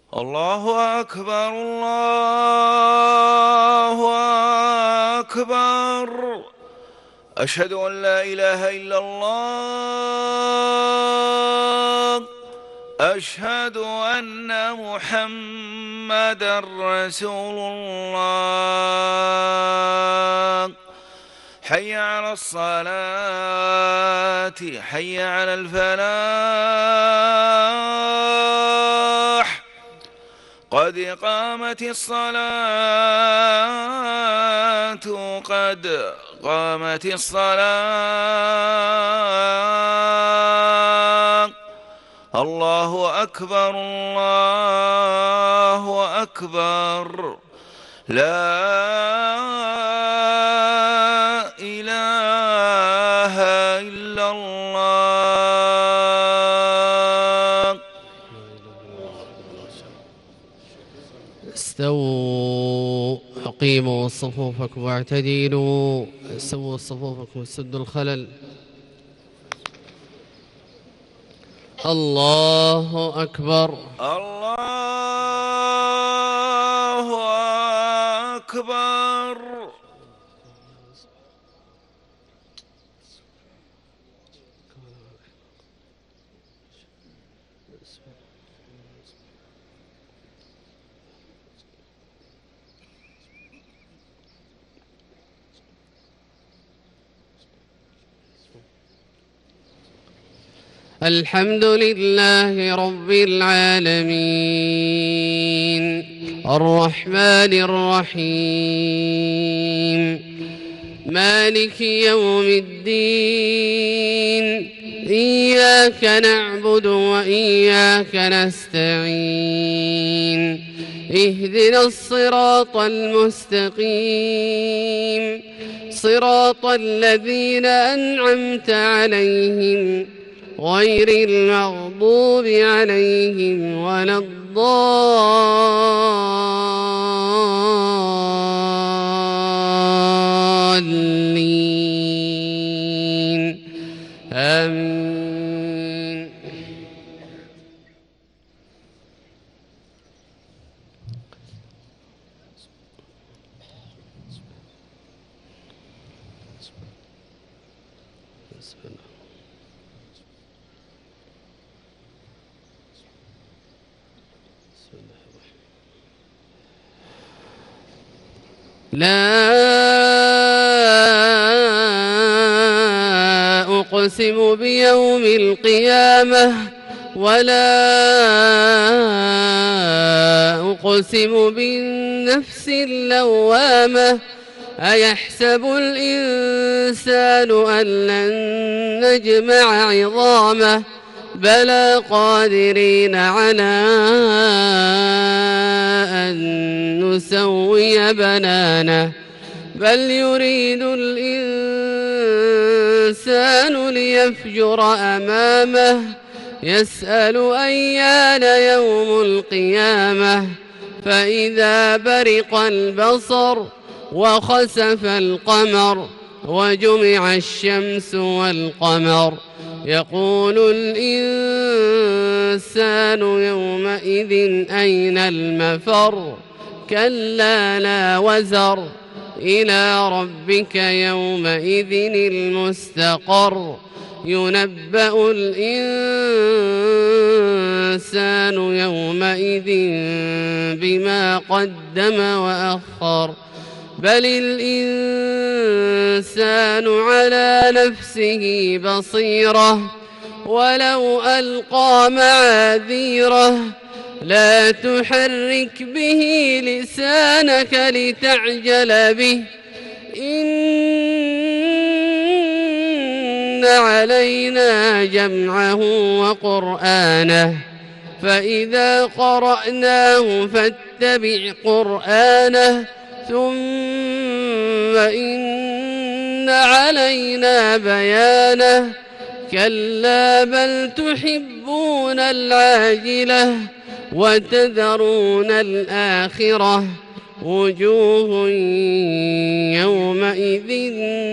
الله أكبر الله أكبر. أشهد أن لا إله إلا الله. أشهد أن محمدًا رسول الله. حي على الصلاة، حي على الفلاح، قد قامت الصلاة، قد قامت الصلاة. الله أكبر الله أكبر. لا إله إلا الله. استووا، أقيموا صفوفكم واعتدلوا، سووا صفوفكم وسدوا الخلل. الله أكبر الله أكبر. الحمد لله رب العالمين، الرحمن الرحيم، مالك يوم الدين. إياك نعبد وإياك نستعين، اهدنا الصراط المستقيم، صراط الذين أنعمت عليهم غير المغضوب عليهم ولا الضالين. آمين. لا أقسم بيوم القيامة ولا أقسم بالنفس اللوامة. أيحسب الإنسان أن لن نجمع عظامه؟ بلى قادرين على أن نسوي بنانه. بل يريد الإنسان ليفجر أمامه، يسأل أيان يوم القيامة. فإذا برق البصر وخسف القمر وجمع الشمس والقمر، يقول الإنسان يومئذ أين المفر؟ كلا لا وزر، إلى ربك يومئذ المستقر. ينبأ الإنسان يومئذ بما قدم وأخر. بل الإنسان على نفسه بصيرة، ولو ألقى معاذيره. لا تحرك به لسانك لتعجل به، إن علينا جمعه وقرآنه، فإذا قرأناه فاتبع قرآنه، ثم إن علينا بيانه. كلا بل تحبون العاجلة وتذرون الآخرة. وجوه يومئذ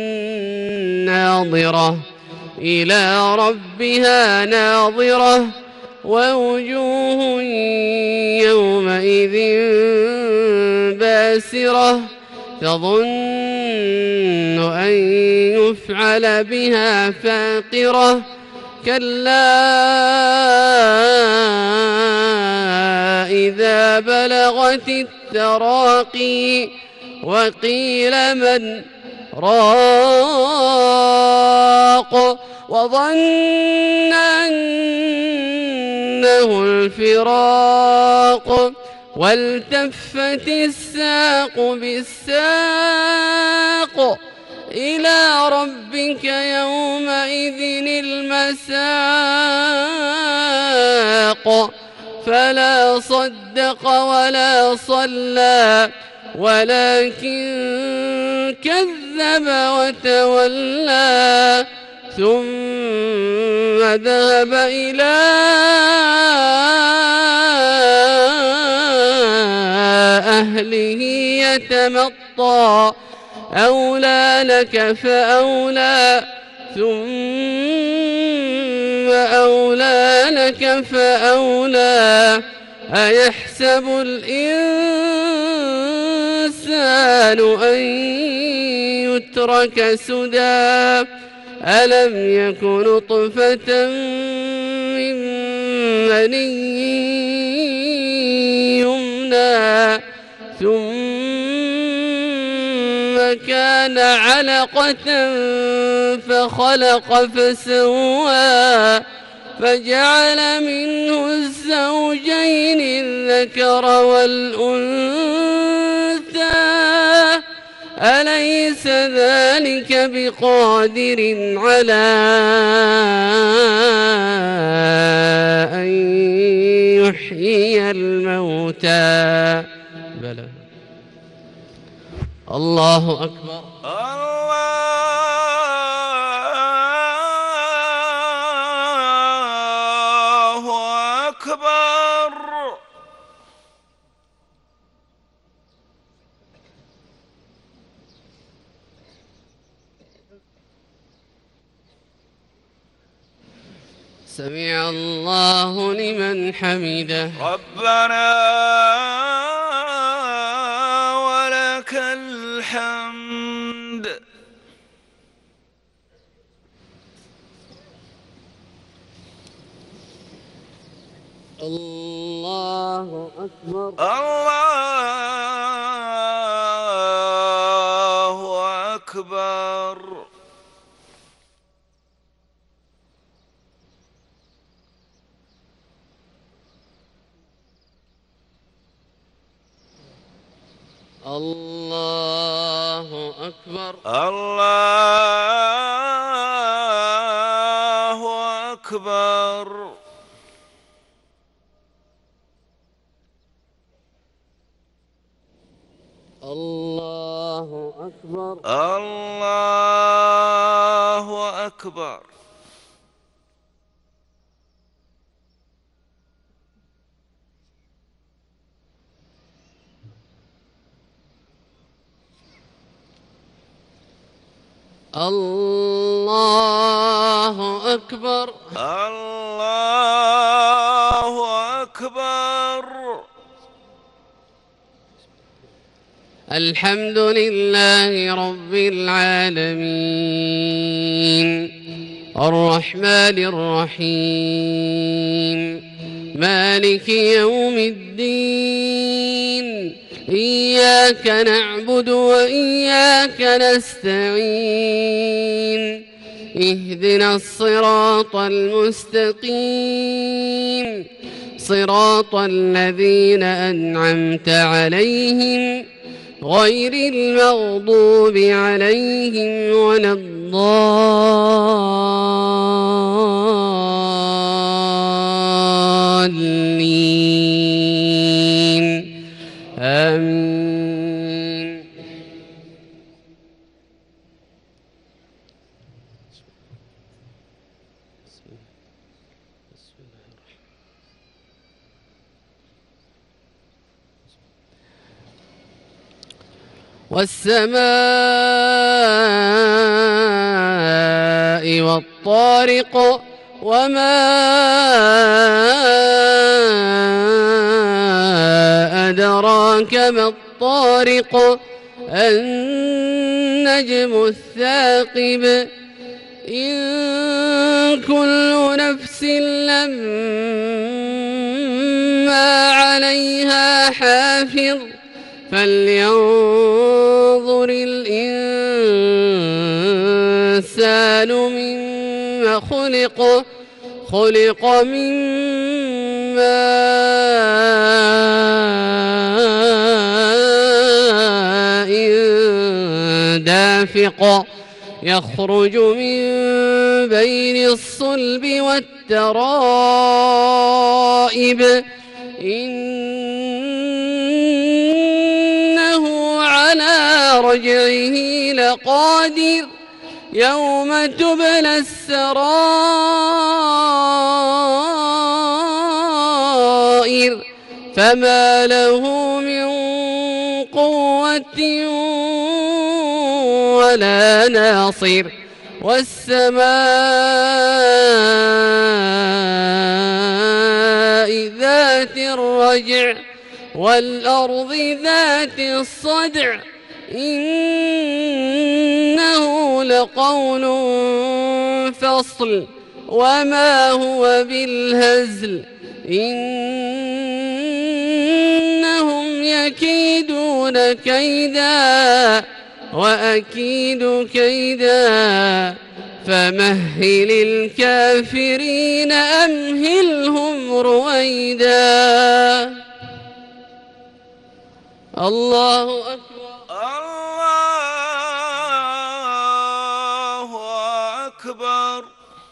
ناظرة، إلى ربها ناظرة. ووجوه يومئذ يومئذ باسرة تظن أن يفعل بها فاقرة كلا إذا بلغت التراقي وقيل من راق وظن أنه الفراق والتفت الساق بالساق إلى ربك يومئذ المساق فلا صدق ولا صلى ولكن كذب وتولى ثم ذهب إلى أهله يتمطى أولى لك فأولى ثم أولى لك فأولى أيحسب الإنسان أن يترك سدى ألم يك نطفة من مني يمنى ثم كان علقة فخلق فسوى فجعل منه الزوجين الذكر والأنثى أليس ذلك بقادر على أن يحيي الموتى بلى الله أكبر الله أكبر. سمع الله لمن حمده ربنا ولك الحمد. الله أكبر الله أكبر. الله أكبر الله أكبر. الله أكبر الله أكبر. الله أكبر الله أكبر. الحمد لله رب العالمين الرحمن الرحيم مالك يوم الدين إياك نعبد وإياك نستعين اهدنا الصراط المستقيم صراط الذين أنعمت عليهم غير المغضوب عليهم ولا الضالين آمين. والسماء والطارق وما أدراك ما الطارق النجم الثاقب إن كل نفس لما عليها حافظ فلينظر الإنسان مما خلق من ماء دافق يخرج من بين الصلب والترائب إنه على رجعه لقادر يوم تبلى السرائر فما له من قوة ولا ناصر والسماء ذات الرجع والأرض ذات الصدع إنه لقول فصل وما هو بالهزل إنهم يكيدون كيدا وأكيد كيدا فمهل الكافرين أمهلهم رويدا. الله أكبر. الله أكبر.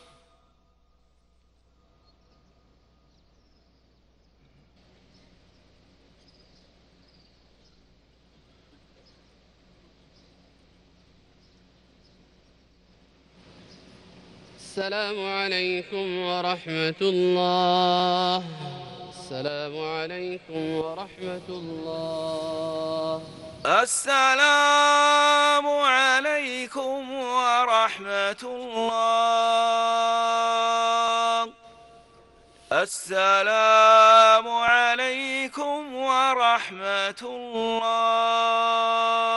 السلام عليكم ورحمة الله. السلام عليكم ورحمة الله. السلام عليكم ورحمة الله. السلام عليكم ورحمة الله.